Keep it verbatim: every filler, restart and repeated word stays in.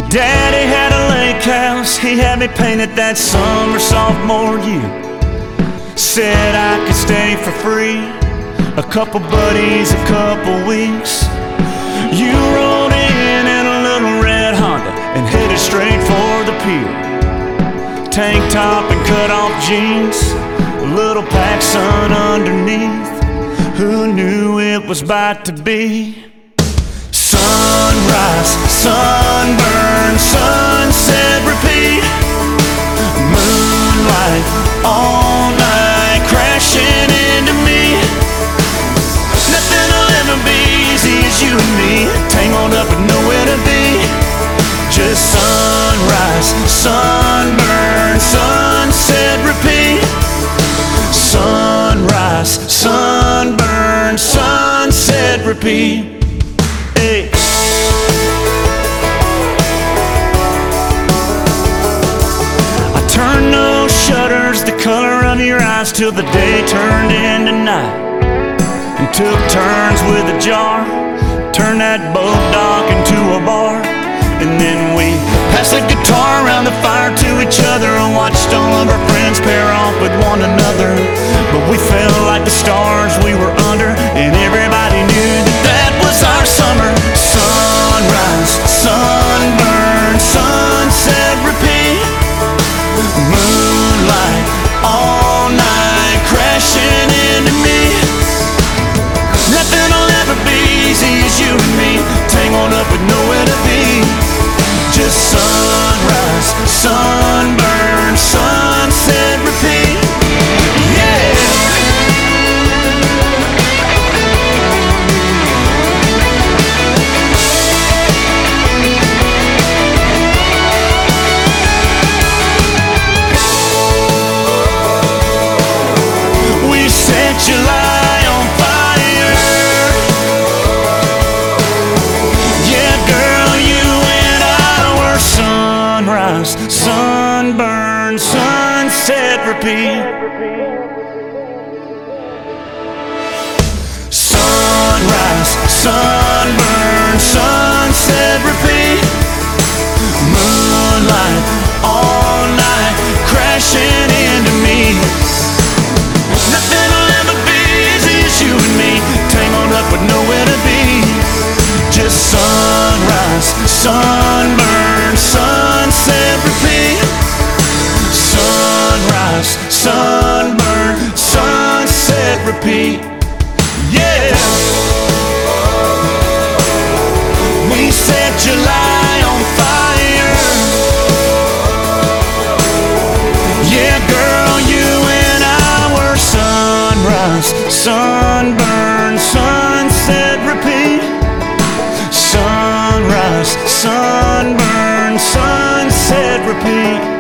Daddy had a lake house, he had me painted that summer sophomore year. Said I could stay for free, a couple buddies, a couple weeks. You rolled in in a little red Honda and headed straight for the pier. Tank top and cut off jeans, a little PacSun underneath. Who knew it was about to be sunrise, sunburn, sunset, repeat. Moonlight all night crashing into me. Nothing will ever be easy as you and me, tangled up with nowhere to be. Just sunrise, sunburn, sunset, repeat. Sunrise, sunburn, sunset, repeat. Hey. I turned those shutters the color of your eyes till the day turned into night, and took turns with a jar, turned that boat dock into a bar. And then we passed the guitar around the fire to each other and watched all of our friends pair off with one another. But we felt like the stars we were under, and everybody knew that that was our summer. Sunrise, sunburn, sunset, repeat. Moonlight all night crashing into me. Nothing will ever be easy as you and me, tangled up with nowhere to be. Just sunrise, sunburn, sunset, repeat. Yeah. We set July on fire. Yeah, girl, you and I were sunrise, sunburn, sunset, repeat. Sunrise, sunburn, sunset, repeat. Moonlight all night crashing into me. Nothing will ever be easy as you and me, tangled up with nowhere to be. Just sunrise, sunburn, sunset, repeat. Sunrise, sunburn, sunset, repeat. Yeah. We set July on fire. Yeah, girl, you and I were sunrise, sunburn, sunset, repeat. Sunrise, sunburn, sunset, repeat.